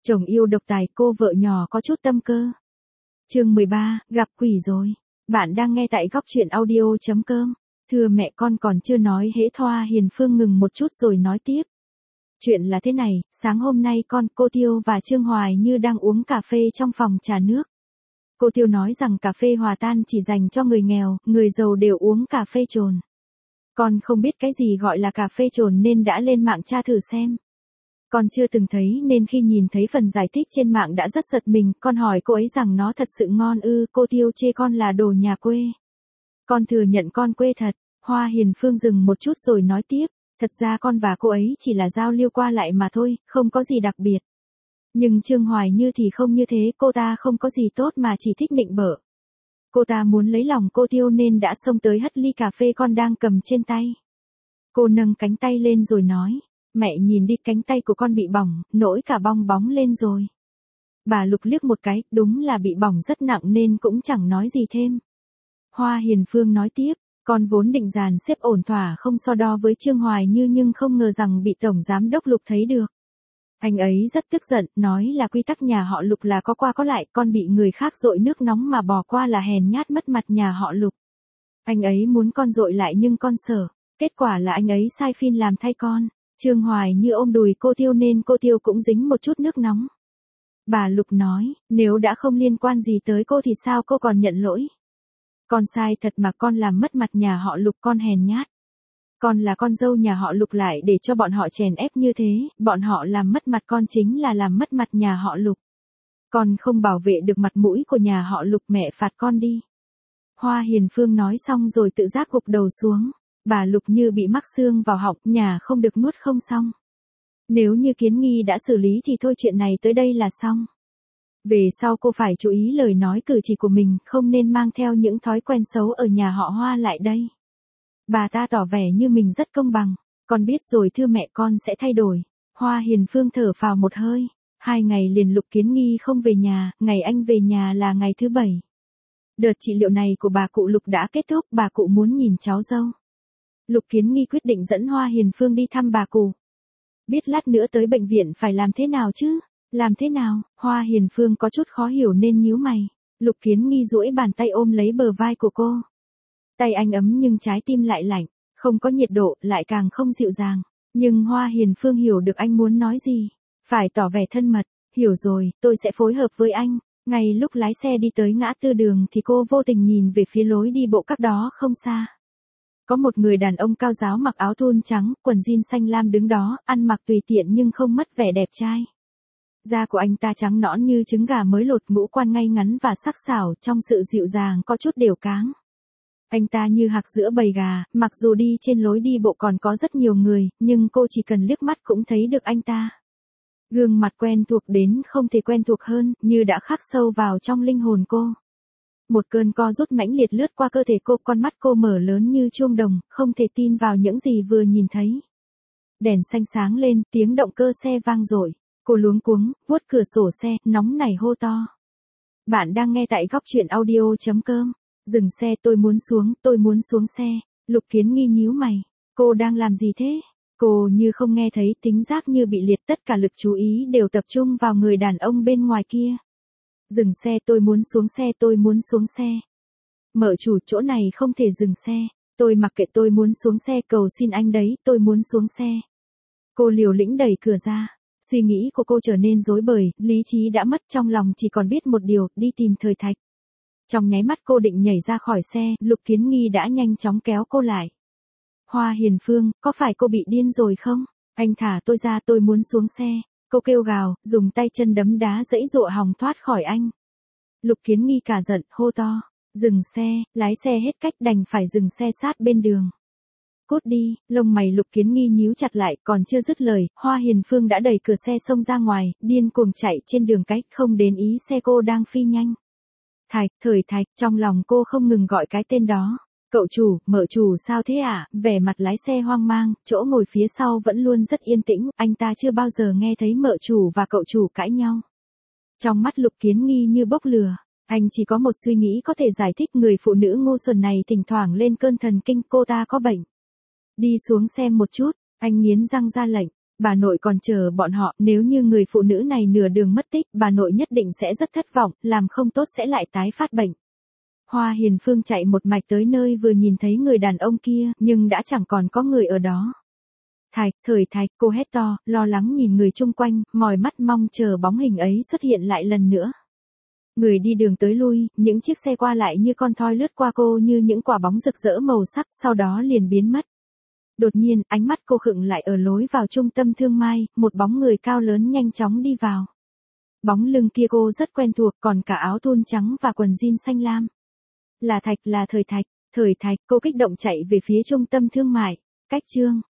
Chồng yêu độc tài, cô vợ nhỏ có chút tâm cơ. Chương 13, gặp quỷ rồi. Bạn đang nghe tại góc truyện audio.com. Thưa mẹ, con còn chưa nói hễ Hoa Hiền Phương ngừng một chút rồi nói tiếp. Chuyện là thế này, sáng hôm nay cô Tiêu và Trương Hoài Như đang uống cà phê trong phòng trà nước. Cô Tiêu nói rằng cà phê hòa tan chỉ dành cho người nghèo, người giàu đều uống cà phê trồn. Con không biết cái gì gọi là cà phê trồn nên đã lên mạng tra thử xem. Con chưa từng thấy nên khi nhìn thấy phần giải thích trên mạng đã rất giật mình, con hỏi cô ấy rằng nó thật sự ngon ư, cô Tiêu chê con là đồ nhà quê. Con thừa nhận con quê thật. Hoa Hiền Phương dừng một chút rồi nói tiếp, thật ra con và cô ấy chỉ là giao lưu qua lại mà thôi, không có gì đặc biệt. Nhưng Trương Hoài Như thì không như thế, cô ta không có gì tốt mà chỉ thích nịnh bợ. Cô ta muốn lấy lòng cô Tiêu nên đã xông tới hất ly cà phê con đang cầm trên tay. Cô nâng cánh tay lên rồi nói, mẹ nhìn đi, cánh tay của con bị bỏng, nổi cả bong bóng lên rồi. Bà Lục liếc một cái, đúng là bị bỏng rất nặng nên cũng chẳng nói gì thêm. Hoa Hiền Phương nói tiếp, con vốn định dàn xếp ổn thỏa không so đo với Trương Hoài Như nhưng không ngờ rằng bị Tổng Giám Đốc Lục thấy được. Anh ấy rất tức giận, nói là quy tắc nhà họ Lục là có qua có lại, con bị người khác dội nước nóng mà bỏ qua là hèn nhát mất mặt nhà họ Lục. Anh ấy muốn con dội lại nhưng con sợ, kết quả là anh ấy sai phim làm thay con. Trương Hoài Như ôm đùi cô Tiêu nên cô Tiêu cũng dính một chút nước nóng. Bà Lục nói, nếu đã không liên quan gì tới cô thì sao cô còn nhận lỗi? Con sai thật mà, con làm mất mặt nhà họ Lục, con hèn nhát. Con là con dâu nhà họ Lục lại để cho bọn họ chèn ép như thế, bọn họ làm mất mặt con chính là làm mất mặt nhà họ Lục. Con không bảo vệ được mặt mũi của nhà họ Lục, mẹ phạt con đi. Hoa Hiền Phương nói xong rồi tự giác gục đầu xuống. Bà Lục như bị mắc xương vào họng, nhà không được nuốt không xong. Nếu như Kiến Nghi đã xử lý thì thôi, chuyện này tới đây là xong. Về sau cô phải chú ý lời nói cử chỉ của mình, không nên mang theo những thói quen xấu ở nhà họ Hoa lại đây. Bà ta tỏ vẻ như mình rất công bằng. Con biết rồi thưa mẹ, con sẽ thay đổi. Hoa Hiền Phương thở phào một hơi. 2 ngày liền Lục Kiến Nghi không về nhà, ngày anh về nhà là ngày thứ 7. Đợt trị liệu này của bà cụ Lục đã kết thúc, bà cụ muốn nhìn cháu dâu. Lục Kiến Nghi quyết định dẫn Hoa Hiền Phương đi thăm bà cụ. Biết lát nữa tới bệnh viện phải làm thế nào chứ? Làm thế nào? Hoa Hiền Phương có chút khó hiểu nên nhíu mày. Lục Kiến Nghi duỗi bàn tay ôm lấy bờ vai của cô. Tay anh ấm nhưng trái tim lại lạnh, không có nhiệt độ, lại càng không dịu dàng. Nhưng Hoa Hiền Phương hiểu được anh muốn nói gì. Phải tỏ vẻ thân mật. Hiểu rồi, tôi sẽ phối hợp với anh. Ngay lúc lái xe đi tới ngã tư đường thì cô vô tình nhìn về phía lối đi bộ cách đó không xa. Có một người đàn ông cao ráo mặc áo thun trắng, quần jean xanh lam đứng đó, ăn mặc tùy tiện nhưng không mất vẻ đẹp trai. Da của anh ta trắng nõn như trứng gà mới lột, ngũ quan ngay ngắn và sắc sảo, trong sự dịu dàng có chút đều cáng. Anh ta như hạc giữa bầy gà, mặc dù đi trên lối đi bộ còn có rất nhiều người, nhưng cô chỉ cần liếc mắt cũng thấy được anh ta. Gương mặt quen thuộc đến không thể quen thuộc hơn, như đã khắc sâu vào trong linh hồn cô. Một cơn co rút mãnh liệt lướt qua cơ thể cô, con mắt cô mở lớn như chuông đồng, không thể tin vào những gì vừa nhìn thấy. Đèn xanh sáng lên, tiếng động cơ xe vang dội. Cô luống cuống, vuốt cửa sổ xe, nóng nảy hô to. Bạn đang nghe tại góc truyện audio.com. Dừng xe, tôi muốn xuống xe. Lục Kiến Nghi nhíu mày. Cô đang làm gì thế? Cô như không nghe thấy, tính giác như bị liệt, tất cả lực chú ý đều tập trung vào người đàn ông bên ngoài kia. Dừng xe, tôi muốn xuống xe. Mở chủ, chỗ này không thể dừng xe. Tôi mặc kệ, tôi muốn xuống xe, cầu xin anh đấy, tôi muốn xuống xe. Cô liều lĩnh đẩy cửa ra. Suy nghĩ của cô trở nên rối bời, lý trí đã mất, trong lòng chỉ còn biết một điều, đi tìm Thời Thạch. Trong nháy mắt cô định nhảy ra khỏi xe, Lục Kiến Nghi đã nhanh chóng kéo cô lại. Hoa Hiền Phương, có phải cô bị điên rồi không? Anh thả tôi ra, tôi muốn xuống xe. Cô kêu gào, dùng tay chân đấm đá dãy dụa hòng thoát khỏi anh. Lục Kiến Nghi cả giận, hô to. Dừng xe, lái xe hết cách đành phải dừng xe sát bên đường. Cút đi, lông mày Lục Kiến Nghi nhíu chặt lại, còn chưa dứt lời, Hoa Hiền Phương đã đẩy cửa xe xông ra ngoài, điên cuồng chạy trên đường cách, không đến ý xe cô đang phi nhanh. Thời Thạch, trong lòng cô không ngừng gọi cái tên đó. Cậu chủ, mợ chủ sao thế ạ? Vẻ mặt lái xe hoang mang, chỗ ngồi phía sau vẫn luôn rất yên tĩnh, anh ta chưa bao giờ nghe thấy mợ chủ và cậu chủ cãi nhau. Trong mắt Lục Kiến Nghi như bốc lửa, anh chỉ có một suy nghĩ có thể giải thích người phụ nữ ngu xuẩn này thỉnh thoảng lên cơn thần kinh, cô ta có bệnh. Đi xuống xem một chút, anh nghiến răng ra lệnh. Bà nội còn chờ bọn họ, nếu như người phụ nữ này nửa đường mất tích, bà nội nhất định sẽ rất thất vọng, làm không tốt sẽ lại tái phát bệnh. Hoa Hiền Phương chạy một mạch tới nơi vừa nhìn thấy người đàn ông kia, nhưng đã chẳng còn có người ở đó. Thời Thạch, cô hét to, lo lắng nhìn người chung quanh, mỏi mắt mong chờ bóng hình ấy xuất hiện lại lần nữa. Người đi đường tới lui, những chiếc xe qua lại như con thoi lướt qua cô như những quả bóng rực rỡ màu sắc, sau đó liền biến mất. Đột nhiên, ánh mắt cô khựng lại ở lối vào trung tâm thương mai, một bóng người cao lớn nhanh chóng đi vào. Bóng lưng kia cô rất quen thuộc, còn cả áo thun trắng và quần jean xanh lam. Là Thời Thạch, cô kích động chạy về phía trung tâm thương mại. Cách chương